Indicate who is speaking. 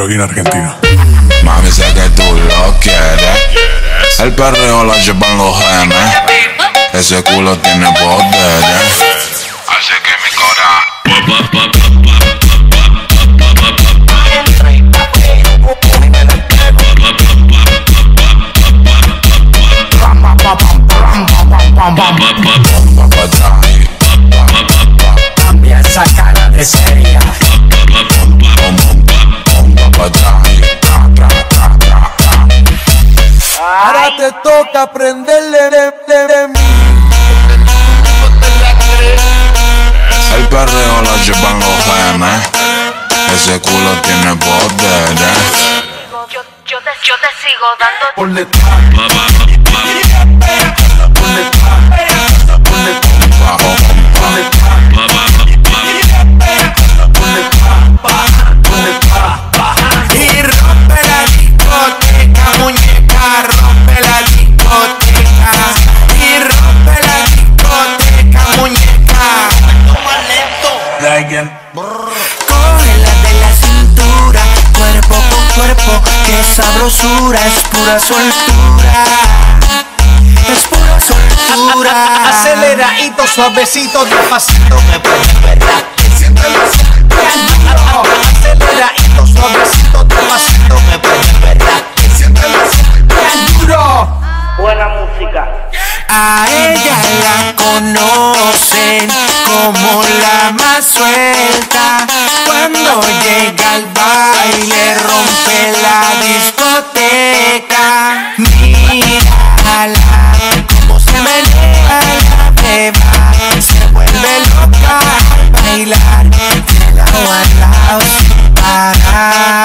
Speaker 1: Carolina, Argentina.
Speaker 2: Mami, sé que tú lo quieres. El perreo la llevan los genes. Ese culo tiene poderes. Hace que mi cora.
Speaker 3: Cambia esa cara de seria.
Speaker 4: Ahora te toca aprenderle de mí.
Speaker 2: El perreo la llevan los genes. Ese culo tiene poderes.
Speaker 5: Yo te sigo dando.
Speaker 4: Ponle
Speaker 3: Y rompe la discoteca, muñeca, rompe la discoteca. Y rompe la discoteca, muñeca. Cógela de la cintura, cuerpo con cuerpo, que sabrosura, es pura soltura. Es pura soltura.
Speaker 4: aceleradito, suavecito, despacito. Me puedes perder. Aceleradito, suavecito, despacito. Me puedes perder. Duro.
Speaker 5: Buena música.
Speaker 3: A ella la conocen como la más suelta. Cuando llega al baile rompe la discoteca. Mírala como se menea la beba. Se vuelve loca al bailar de lado a lado sin parar.